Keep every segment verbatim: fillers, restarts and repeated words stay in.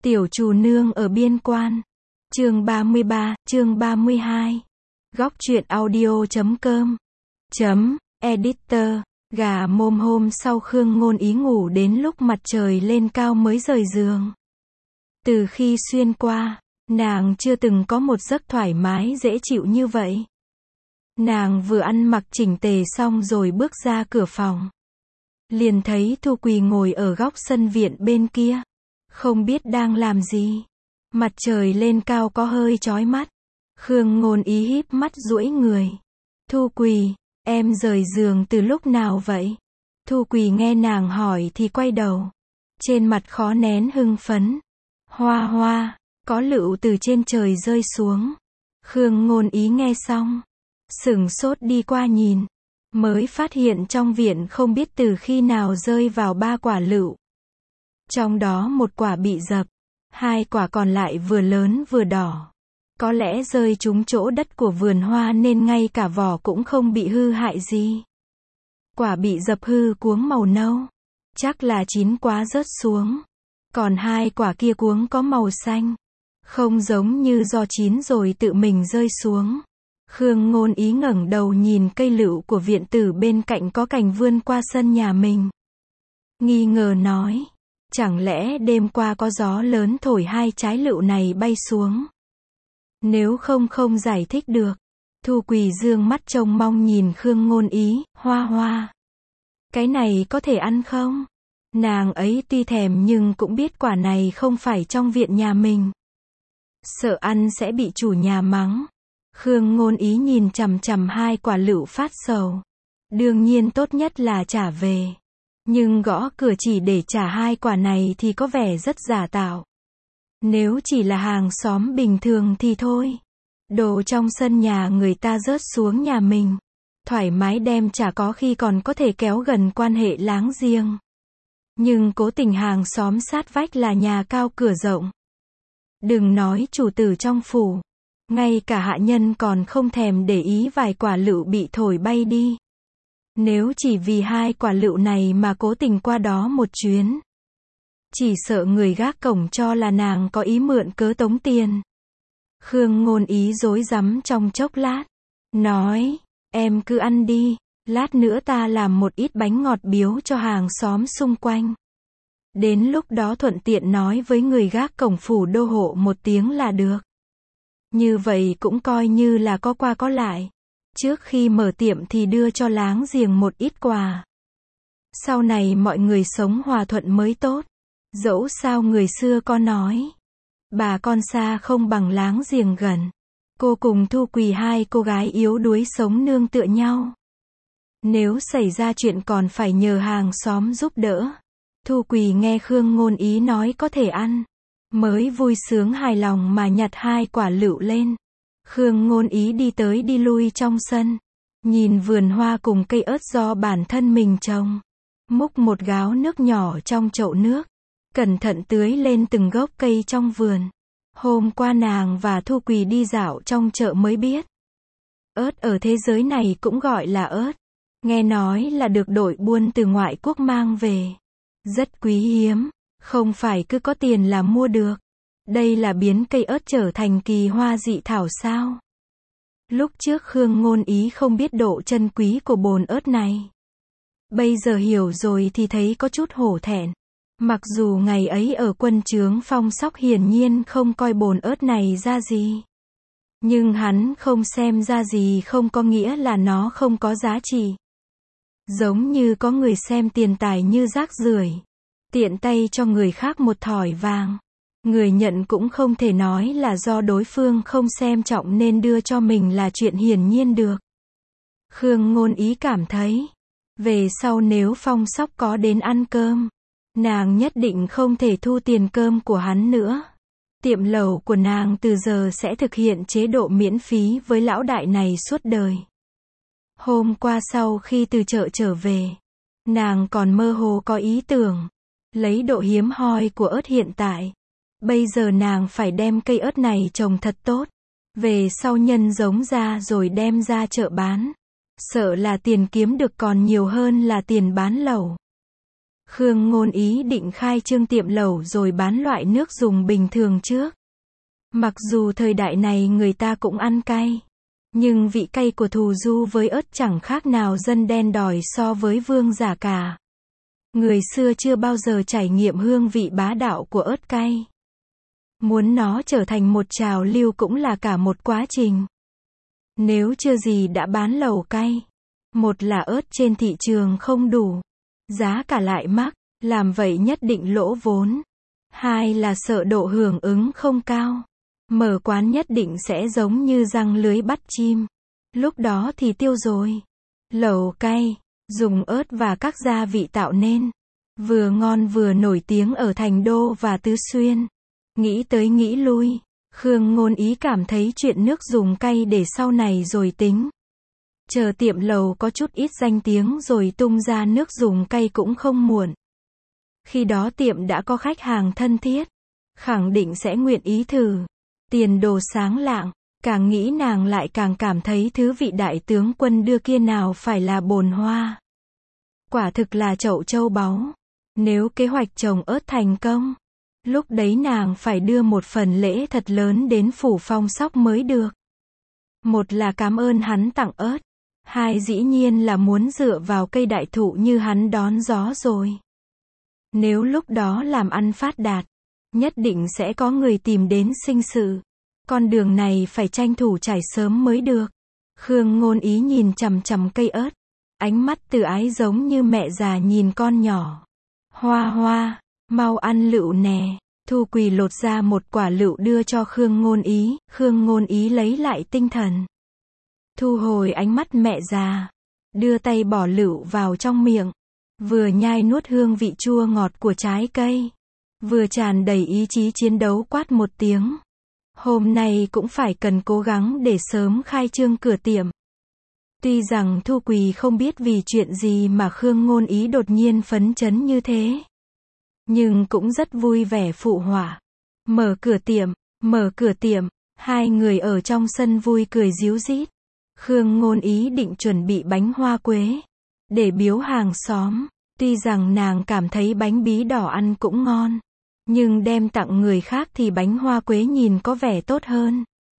Tiểu Trù Nương ở biên quan. Chương ba mươi ba, chương ba mươi hai. Góc truyện audio chấm com. Chấm, editor. Gà mồm hôm sau Khương Ngôn Ý ngủ đến lúc mặt trời lên cao mới rời giường. Từ khi xuyên qua, nàng chưa từng có một giấc thoải mái dễ chịu như vậy. Nàng vừa ăn mặc chỉnh tề xong rồi bước ra cửa phòng. Liền thấy Thu Quỳ ngồi ở góc sân viện bên kia. Không biết đang làm gì. Mặt trời lên cao có hơi chói mắt. Khương Ngôn Ý híp mắt duỗi người. Thu Quỳ, em rời giường từ lúc nào vậy? Thu Quỳ nghe nàng hỏi thì quay đầu. Trên mặt khó nén hưng phấn. Hoa hoa, có lựu từ trên trời rơi xuống. Khương Ngôn Ý nghe xong, sửng sốt đi qua nhìn. Mới phát hiện trong viện không biết từ khi nào rơi vào ba quả lựu. Trong đó một quả bị dập, hai quả còn lại vừa lớn vừa đỏ. Có lẽ rơi trúng chỗ đất của vườn hoa nên ngay cả vỏ cũng không bị hư hại gì. Quả bị dập hư cuống màu nâu, chắc là chín quá rớt xuống. Còn hai quả kia cuống có màu xanh, không giống như do chín rồi tự mình rơi xuống. Khương Ngôn Ý ngẩng đầu nhìn cây lựu của viện tử bên cạnh có cành vươn qua sân nhà mình. Nghi ngờ nói, chẳng lẽ đêm qua có gió lớn thổi hai trái lựu này bay xuống? Nếu không không giải thích được. Thu Quỳ dương mắt trông mong nhìn Khương Ngôn Ý, hoa hoa. Cái này có thể ăn không? Nàng ấy tuy thèm nhưng cũng biết quả này không phải trong viện nhà mình. Sợ ăn sẽ bị chủ nhà mắng. Khương Ngôn Ý nhìn chằm chằm hai quả lựu phát sầu. Đương nhiên tốt nhất là trả về. Nhưng gõ cửa chỉ để trả hai quả này thì có vẻ rất giả tạo. Nếu chỉ là hàng xóm bình thường thì thôi. Đồ trong sân nhà người ta rớt xuống nhà mình. Thoải mái đem trả có khi còn có thể kéo gần quan hệ láng giềng. Nhưng cố tình hàng xóm sát vách là nhà cao cửa rộng. Đừng nói chủ tử trong phủ. Ngay cả hạ nhân còn không thèm để ý vài quả lựu bị thổi bay đi. Nếu chỉ vì hai quả lựu này mà cố tình qua đó một chuyến. Chỉ sợ người gác cổng cho là nàng có ý mượn cớ tống tiền. Khương Ngôn Ý rối rắm trong chốc lát. Nói, em cứ ăn đi, lát nữa ta làm một ít bánh ngọt biếu cho hàng xóm xung quanh. Đến lúc đó thuận tiện nói với người gác cổng phủ đô hộ một tiếng là được. Như vậy cũng coi như là có qua có lại. Trước khi mở tiệm thì đưa cho láng giềng một ít quà. Sau này mọi người sống hòa thuận mới tốt. Dẫu sao người xưa có nói, bà con xa không bằng láng giềng gần. Cô cùng Thu Quỳ hai cô gái yếu đuối sống nương tựa nhau. Nếu xảy ra chuyện còn phải nhờ hàng xóm giúp đỡ. Thu Quỳ nghe Khương Ngôn Ý nói có thể ăn, mới vui sướng hài lòng mà nhặt hai quả lựu lên. Khương Ngôn Ý đi tới đi lui trong sân, nhìn vườn hoa cùng cây ớt do bản thân mình trồng. Múc một gáo nước nhỏ trong chậu nước, cẩn thận tưới lên từng gốc cây trong vườn. Hôm qua nàng và Thu Quỳ đi dạo trong chợ mới biết. Ớt ở thế giới này cũng gọi là ớt. Nghe nói là được đội buôn từ ngoại quốc mang về. Rất quý hiếm, không phải cứ có tiền là mua được. Đây là biến cây ớt trở thành kỳ hoa dị thảo sao? Lúc trước Khương Ngôn Ý không biết độ chân quý của bồn ớt này. Bây giờ hiểu rồi thì thấy có chút hổ thẹn. Mặc dù ngày ấy ở quân trướng Phong Sóc hiển nhiên không coi bồn ớt này ra gì. Nhưng hắn không xem ra gì không có nghĩa là nó không có giá trị. Giống như có người xem tiền tài như rác rưởi, tiện tay cho người khác một thỏi vàng. Người nhận cũng không thể nói là do đối phương không xem trọng nên đưa cho mình là chuyện hiển nhiên được. Khương Ngôn Ý cảm thấy, về sau nếu Phong Sóc có đến ăn cơm, nàng nhất định không thể thu tiền cơm của hắn nữa. Tiệm lẩu của nàng từ giờ sẽ thực hiện chế độ miễn phí với lão đại này suốt đời. Hôm qua sau khi từ chợ trở về, nàng còn mơ hồ có ý tưởng, lấy độ hiếm hoi của ớt hiện tại. Bây giờ nàng phải đem cây ớt này trồng thật tốt. Về sau nhân giống ra rồi đem ra chợ bán. Sợ là tiền kiếm được còn nhiều hơn là tiền bán lẩu. Khương Ngôn Ý định khai trương tiệm lẩu rồi bán loại nước dùng bình thường trước. Mặc dù thời đại này người ta cũng ăn cay, nhưng vị cay của thù du với ớt chẳng khác nào dân đen đòi so với vương giả cả. Người xưa chưa bao giờ trải nghiệm hương vị bá đạo của ớt cay. Muốn nó trở thành một trào lưu cũng là cả một quá trình. Nếu chưa gì đã bán lẩu cay, một là ớt trên thị trường không đủ, giá cả lại mắc, làm vậy nhất định lỗ vốn. Hai là sợ độ hưởng ứng không cao. Mở quán nhất định sẽ giống như giăng lưới bắt chim. Lúc đó thì tiêu rồi. Lẩu cay, dùng ớt và các gia vị tạo nên. Vừa ngon vừa nổi tiếng ở Thành Đô và Tứ Xuyên. Nghĩ tới nghĩ lui, Khương Ngôn Ý cảm thấy chuyện nước dùng cay để sau này rồi tính. Chờ tiệm lẩu có chút ít danh tiếng rồi tung ra nước dùng cay cũng không muộn. Khi đó tiệm đã có khách hàng thân thiết, khẳng định sẽ nguyện ý thử. Tiền đồ sáng lạng, càng nghĩ nàng lại càng cảm thấy thứ vị đại tướng quân đưa kia nào phải là bồn hoa. Quả thực là chậu châu báu. Nếu kế hoạch trồng ớt thành công, lúc đấy nàng phải đưa một phần lễ thật lớn đến phủ Phong Sóc mới được. Một là cảm ơn hắn tặng ớt, hai dĩ nhiên là muốn dựa vào cây đại thụ như hắn đón gió rồi. Nếu lúc đó làm ăn phát đạt, nhất định sẽ có người tìm đến sinh sự. Con đường này phải tranh thủ trải sớm mới được. Khương Ngôn Ý nhìn chằm chằm cây ớt, ánh mắt từ ái giống như mẹ già nhìn con nhỏ. Hoa Hoa, mau ăn lựu nè. Thu Quỳ lột ra một quả lựu đưa cho Khương Ngôn Ý, Khương Ngôn Ý lấy lại tinh thần. Thu hồi ánh mắt mẹ già, đưa tay bỏ lựu vào trong miệng, vừa nhai nuốt hương vị chua ngọt của trái cây, vừa tràn đầy ý chí chiến đấu quát một tiếng. Hôm nay cũng phải cần cố gắng để sớm khai trương cửa tiệm. Tuy rằng Thu Quỳ không biết vì chuyện gì mà Khương Ngôn Ý đột nhiên phấn chấn như thế, nhưng cũng rất vui vẻ phụ họa. Mở cửa tiệm, mở cửa tiệm, hai người ở trong sân vui cười ríu rít. Khương Ngôn Ý định chuẩn bị bánh hoa quế, để biếu hàng xóm. Tuy rằng nàng cảm thấy bánh bí đỏ ăn cũng ngon, nhưng đem tặng người khác thì bánh hoa quế nhìn có vẻ tốt hơn.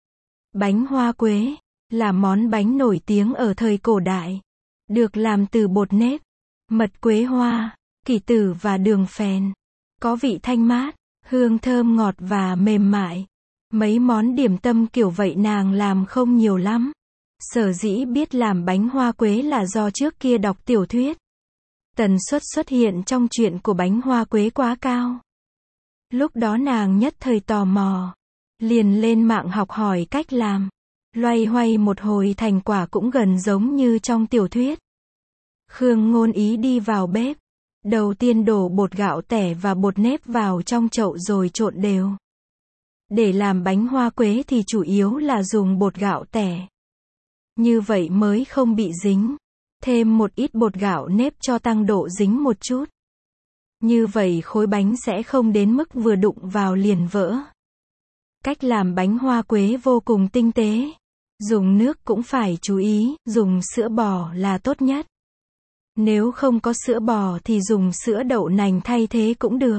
Bánh hoa quế là món bánh nổi tiếng ở thời cổ đại, được làm từ bột nếp, mật quế hoa, kỷ tử và đường phèn. Có vị thanh mát, hương thơm ngọt và mềm mại. Mấy món điểm tâm kiểu vậy nàng làm không nhiều lắm. Sở dĩ biết làm bánh hoa quế là do trước kia đọc tiểu thuyết. Tần suất xuất hiện trong chuyện của bánh hoa quế quá cao. Lúc đó nàng nhất thời tò mò, liền lên mạng học hỏi cách làm. Loay hoay một hồi thành quả cũng gần giống như trong tiểu thuyết. Khương Ngôn Ý đi vào bếp. Đầu tiên đổ bột gạo tẻ và bột nếp vào trong chậu rồi trộn đều. Để làm bánh hoa quế thì chủ yếu là dùng bột gạo tẻ. Như vậy mới không bị dính. Thêm một ít bột gạo nếp cho tăng độ dính một chút. Như vậy khối bánh sẽ không đến mức vừa đụng vào liền vỡ. Cách làm bánh hoa quế vô cùng tinh tế. Dùng nước cũng phải chú ý, dùng sữa bò là tốt nhất. Nếu không có sữa bò thì dùng sữa đậu nành thay thế cũng được.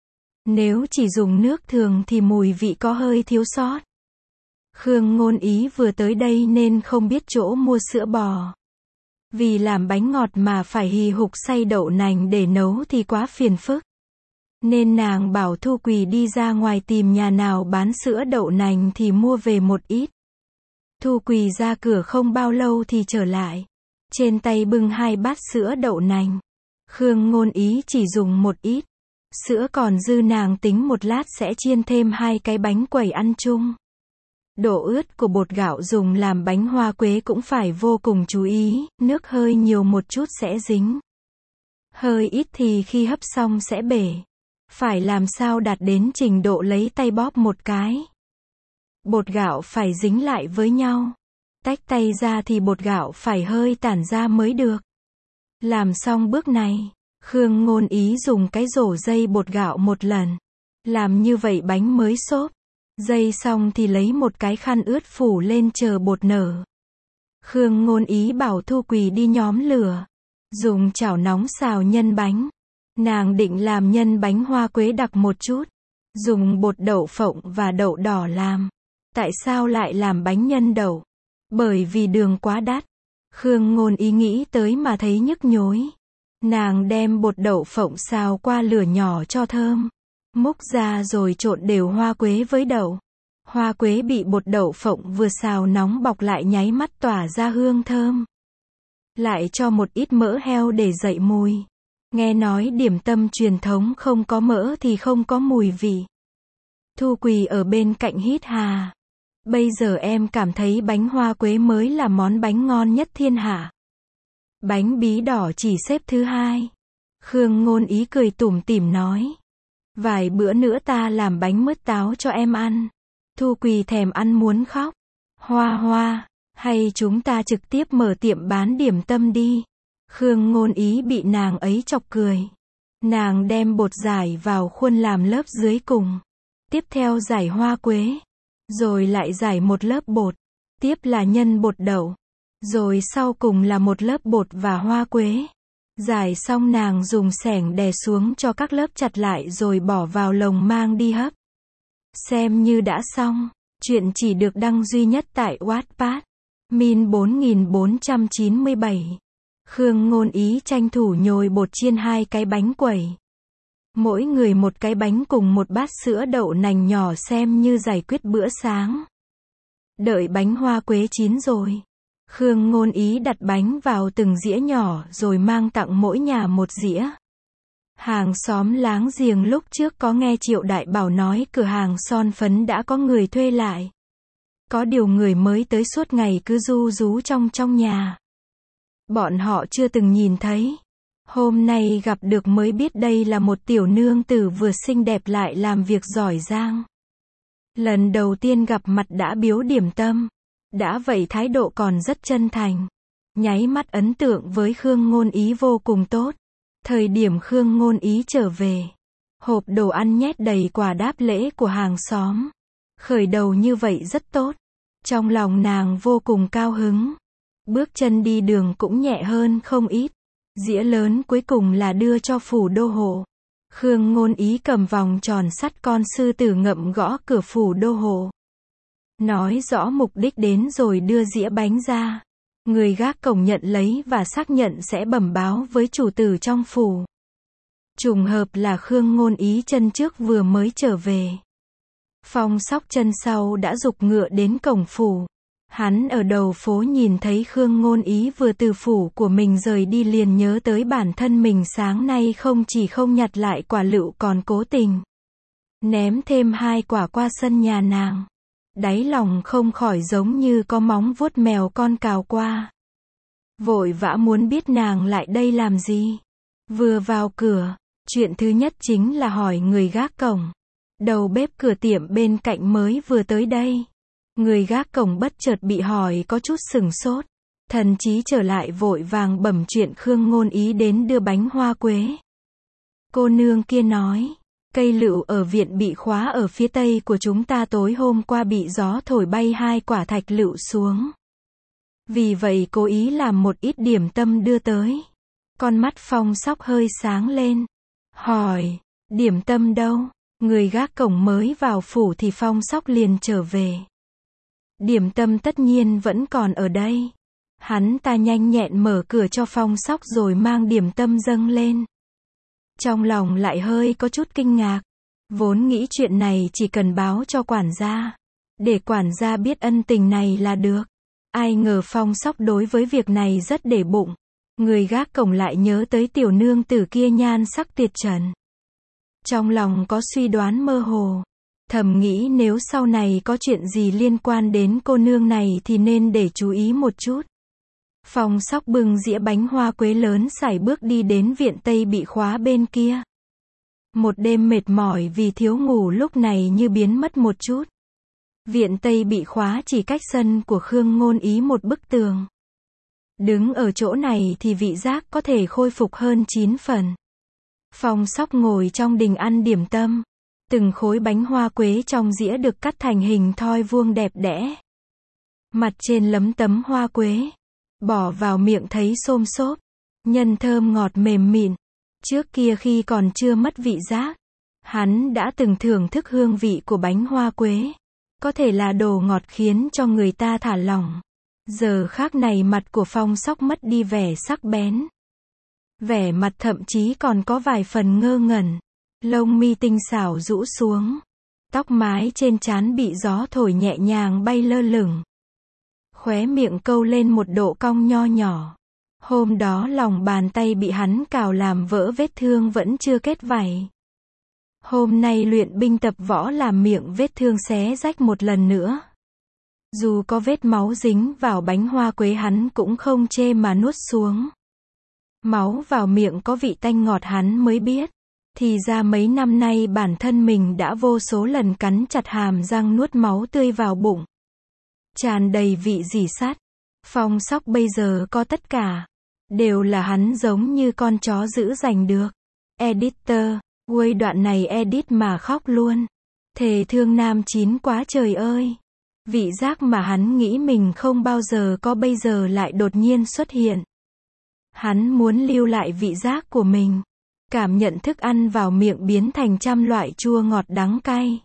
Nếu chỉ dùng nước thường thì mùi vị có hơi thiếu sót. Khương Ngôn Ý vừa tới đây nên không biết chỗ mua sữa bò. Vì làm bánh ngọt mà phải hì hục xay đậu nành để nấu thì quá phiền phức. Nên nàng bảo Thu Quỳ đi ra ngoài tìm nhà nào bán sữa đậu nành thì mua về một ít. Thu Quỳ ra cửa không bao lâu thì trở lại. Trên tay bưng hai bát sữa đậu nành. Khương Ngôn Ý chỉ dùng một ít. Sữa còn dư nàng tính một lát sẽ chiên thêm hai cái bánh quẩy ăn chung. Độ ướt của bột gạo dùng làm bánh hoa quế cũng phải vô cùng chú ý, nước hơi nhiều một chút sẽ dính. Hơi ít thì khi hấp xong sẽ bể. Phải làm sao đạt đến trình độ lấy tay bóp một cái. Bột gạo phải dính lại với nhau. Tách tay ra thì bột gạo phải hơi tản ra mới được. Làm xong bước này, Khương Ngôn Ý dùng cái rổ dây bột gạo một lần. Làm như vậy bánh mới xốp. Dây xong thì lấy một cái khăn ướt phủ lên chờ bột nở. Khương Ngôn Ý bảo Thu Quỳ đi nhóm lửa. Dùng chảo nóng xào nhân bánh. Nàng định làm nhân bánh hoa quế đặc một chút. Dùng bột đậu phộng và đậu đỏ làm. Tại sao lại làm bánh nhân đậu? Bởi vì đường quá đắt. Khương Ngôn Ý nghĩ tới mà thấy nhức nhối. Nàng đem bột đậu phộng xào qua lửa nhỏ cho thơm. Múc ra rồi trộn đều hoa quế với đậu. Hoa quế bị bột đậu phộng vừa xào nóng bọc lại nháy mắt tỏa ra hương thơm. Lại cho một ít mỡ heo để dậy mùi. Nghe nói điểm tâm truyền thống không có mỡ thì không có mùi vị. Thu Quỳ ở bên cạnh hít hà. Bây giờ em cảm thấy bánh hoa quế mới là món bánh ngon nhất thiên hạ. Bánh bí đỏ chỉ xếp thứ hai. Khương Ngôn Ý cười tủm tỉm nói. Vài bữa nữa ta làm bánh mứt táo cho em ăn. Thu Quỳ thèm ăn muốn khóc. Hoa Hoa, hay chúng ta trực tiếp mở tiệm bán điểm tâm đi. Khương Ngôn Ý bị nàng ấy chọc cười. Nàng đem bột rải vào khuôn làm lớp dưới cùng. Tiếp theo rải hoa quế. Rồi lại rải một lớp bột. Tiếp là nhân bột đậu. Rồi sau cùng là một lớp bột và hoa quế. Rải xong nàng dùng xẻng đè xuống cho các lớp chặt lại rồi bỏ vào lồng mang đi hấp. Xem như đã xong. Chuyện chỉ được đăng duy nhất tại Wattpad. Min bốn nghìn bốn trăm chín mươi bảy. Khương Ngôn Ý tranh thủ nhồi bột chiên hai cái bánh quẩy. Mỗi người một cái bánh cùng một bát sữa đậu nành nhỏ xem như giải quyết bữa sáng. Đợi bánh hoa quế chín rồi. Khương Ngôn Ý đặt bánh vào từng dĩa nhỏ rồi mang tặng mỗi nhà một dĩa. Hàng xóm láng giềng lúc trước có nghe Triệu Đại Bảo nói cửa hàng son phấn đã có người thuê lại. Có điều người mới tới suốt ngày cứ ru rú trong trong nhà. Bọn họ chưa từng nhìn thấy. Hôm nay gặp được mới biết đây là một tiểu nương tử vừa xinh đẹp lại làm việc giỏi giang. Lần đầu tiên gặp mặt đã biếu điểm tâm. Đã vậy thái độ còn rất chân thành. Nháy mắt ấn tượng với Khương Ngôn Ý vô cùng tốt. Thời điểm Khương Ngôn Ý trở về. Hộp đồ ăn nhét đầy quà đáp lễ của hàng xóm. Khởi đầu như vậy rất tốt. Trong lòng nàng vô cùng cao hứng. Bước chân đi đường cũng nhẹ hơn không ít. Dĩa lớn cuối cùng là đưa cho phủ đô hộ. Khương Ngôn Ý cầm vòng tròn sắt con sư tử ngậm gõ cửa phủ đô hộ. Nói rõ mục đích đến rồi đưa dĩa bánh ra. Người gác cổng nhận lấy và xác nhận sẽ bẩm báo với chủ tử trong phủ. Trùng hợp là Khương Ngôn Ý chân trước vừa mới trở về. Phong Sóc chân sau đã giục ngựa đến cổng phủ. Hắn ở đầu phố nhìn thấy Khương Ngôn Ý vừa từ phủ của mình rời đi liền nhớ tới bản thân mình sáng nay không chỉ không nhặt lại quả lựu còn cố tình ném thêm hai quả qua sân nhà nàng. Đáy lòng không khỏi giống như có móng vuốt mèo con cào qua. Vội vã muốn biết nàng lại đây làm gì. Vừa vào cửa, chuyện thứ nhất chính là hỏi người gác cổng. Đầu bếp cửa tiệm bên cạnh mới vừa tới đây. Người gác cổng bất chợt bị hỏi có chút sửng sốt. Thần trí trở lại vội vàng bẩm chuyện Khương Ngôn Ý đến đưa bánh hoa quế. Cô nương kia nói, cây lựu ở viện bị khóa ở phía tây của chúng ta tối hôm qua bị gió thổi bay hai quả thạch lựu xuống. Vì vậy cố ý làm một ít điểm tâm đưa tới. Con mắt Phong Sóc hơi sáng lên. Hỏi, điểm tâm đâu? Người gác cổng mới vào phủ thì Phong Sóc liền trở về. Điểm tâm tất nhiên vẫn còn ở đây. Hắn ta nhanh nhẹn mở cửa cho Phong Sóc rồi mang điểm tâm dâng lên. Trong lòng lại hơi có chút kinh ngạc. Vốn nghĩ chuyện này chỉ cần báo cho quản gia. Để quản gia biết ân tình này là được. Ai ngờ Phong Sóc đối với việc này rất để bụng. Người gác cổng lại nhớ tới tiểu nương tử kia nhan sắc tuyệt trần. Trong lòng có suy đoán mơ hồ. Thầm nghĩ nếu sau này có chuyện gì liên quan đến cô nương này thì nên để chú ý một chút. Phong Sóc bưng dĩa bánh hoa quế lớn sải bước đi đến viện Tây bị khóa bên kia. Một đêm mệt mỏi vì thiếu ngủ lúc này như biến mất một chút. Viện Tây bị khóa chỉ cách sân của Khương Ngôn Ý một bức tường. Đứng ở chỗ này thì vị giác có thể khôi phục hơn chín phần. Phong Sóc ngồi trong đình ăn điểm tâm. Từng khối bánh hoa quế trong dĩa được cắt thành hình thoi vuông đẹp đẽ. Mặt trên lấm tấm hoa quế. Bỏ vào miệng thấy xôm xốp. Nhân thơm ngọt mềm mịn. Trước kia khi còn chưa mất vị giác, hắn đã từng thưởng thức hương vị của bánh hoa quế. Có thể là đồ ngọt khiến cho người ta thả lỏng. Giờ khác này mặt của Phong Sóc mất đi vẻ sắc bén. Vẻ mặt thậm chí còn có vài phần ngơ ngẩn. Lông mi tinh xảo rũ xuống. Tóc mái trên trán bị gió thổi nhẹ nhàng bay lơ lửng. Khóe miệng câu lên một độ cong nho nhỏ. Hôm đó lòng bàn tay bị hắn cào làm vỡ vết thương vẫn chưa kết vảy. Hôm nay luyện binh tập võ làm miệng vết thương xé rách một lần nữa. Dù có vết máu dính vào bánh hoa quế hắn cũng không chê mà nuốt xuống. Máu vào miệng có vị tanh ngọt hắn mới biết. Thì ra mấy năm nay bản thân mình đã vô số lần cắn chặt hàm răng nuốt máu tươi vào bụng. Tràn đầy vị rỉ sắt. Phong Sóc bây giờ có tất cả. Đều là hắn giống như con chó giữ giành được. Editor, quay đoạn này edit mà khóc luôn. Thề thương nam chín quá trời ơi. Vị giác mà hắn nghĩ mình không bao giờ có bây giờ lại đột nhiên xuất hiện. Hắn muốn lưu lại vị giác của mình. Cảm nhận thức ăn vào miệng biến thành trăm loại chua ngọt đắng cay.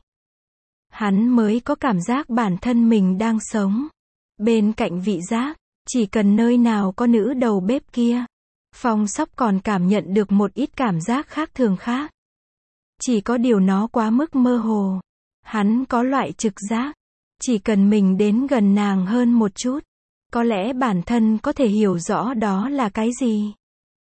Hắn mới có cảm giác bản thân mình đang sống. Bên cạnh vị giác, chỉ cần nơi nào có nữ đầu bếp kia. Phong Sóc còn cảm nhận được một ít cảm giác khác thường khác. Chỉ có điều nó quá mức mơ hồ. Hắn có loại trực giác. Chỉ cần mình đến gần nàng hơn một chút. Có lẽ bản thân có thể hiểu rõ đó là cái gì.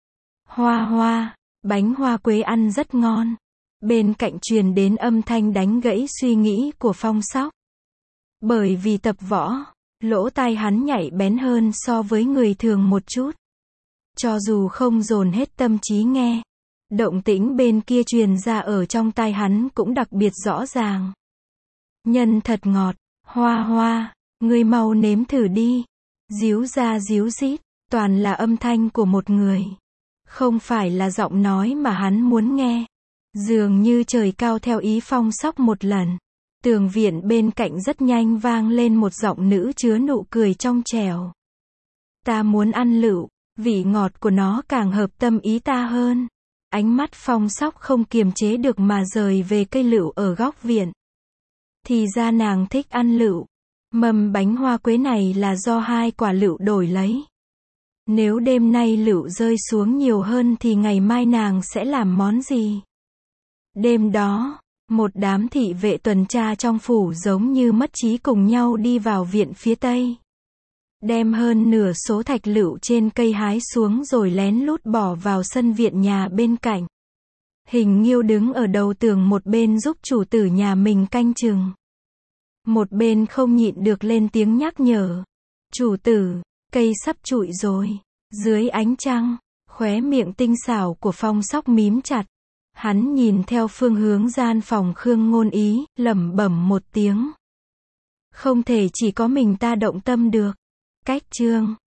Hoa hoa, bánh hoa quế ăn rất ngon. Bên cạnh truyền đến âm thanh đánh gãy suy nghĩ của Phong Sóc. Bởi vì tập võ, lỗ tai hắn nhạy bén hơn so với người thường một chút. Cho dù không dồn hết tâm trí nghe, động tĩnh bên kia truyền ra ở trong tai hắn cũng đặc biệt rõ ràng. Nhân thật ngọt, hoa hoa, ngươi mau nếm thử đi. Díu ra díu dít, toàn là âm thanh của một người. Không phải là giọng nói mà hắn muốn nghe. Dường như trời cao theo ý Phong Sóc một lần. Tường viện bên cạnh rất nhanh vang lên một giọng nữ chứa nụ cười trong trẻo. Ta muốn ăn lựu, vị ngọt của nó càng hợp tâm ý ta hơn. Ánh mắt Phong Sóc không kiềm chế được mà rời về cây lựu ở góc viện. Thì ra nàng thích ăn lựu. Mầm bánh hoa quế này là do hai quả lựu đổi lấy. Nếu đêm nay lựu rơi xuống nhiều hơn thì ngày mai nàng sẽ làm món gì? Đêm đó, một đám thị vệ tuần tra trong phủ giống như mất trí cùng nhau đi vào viện phía tây. Đem hơn nửa số thạch lựu trên cây hái xuống rồi lén lút bỏ vào sân viện nhà bên cạnh. Hình Nghiêu đứng ở đầu tường một bên giúp chủ tử nhà mình canh chừng. Một bên không nhịn được lên tiếng nhắc nhở. Chủ tử, cây sắp trụi rồi. Dưới ánh trăng, khóe miệng tinh xảo của Phong Sóc mím chặt. Hắn nhìn theo phương hướng gian phòng Khương Ngôn Ý, lẩm bẩm một tiếng. Không thể chỉ có mình ta động tâm được. Cách chương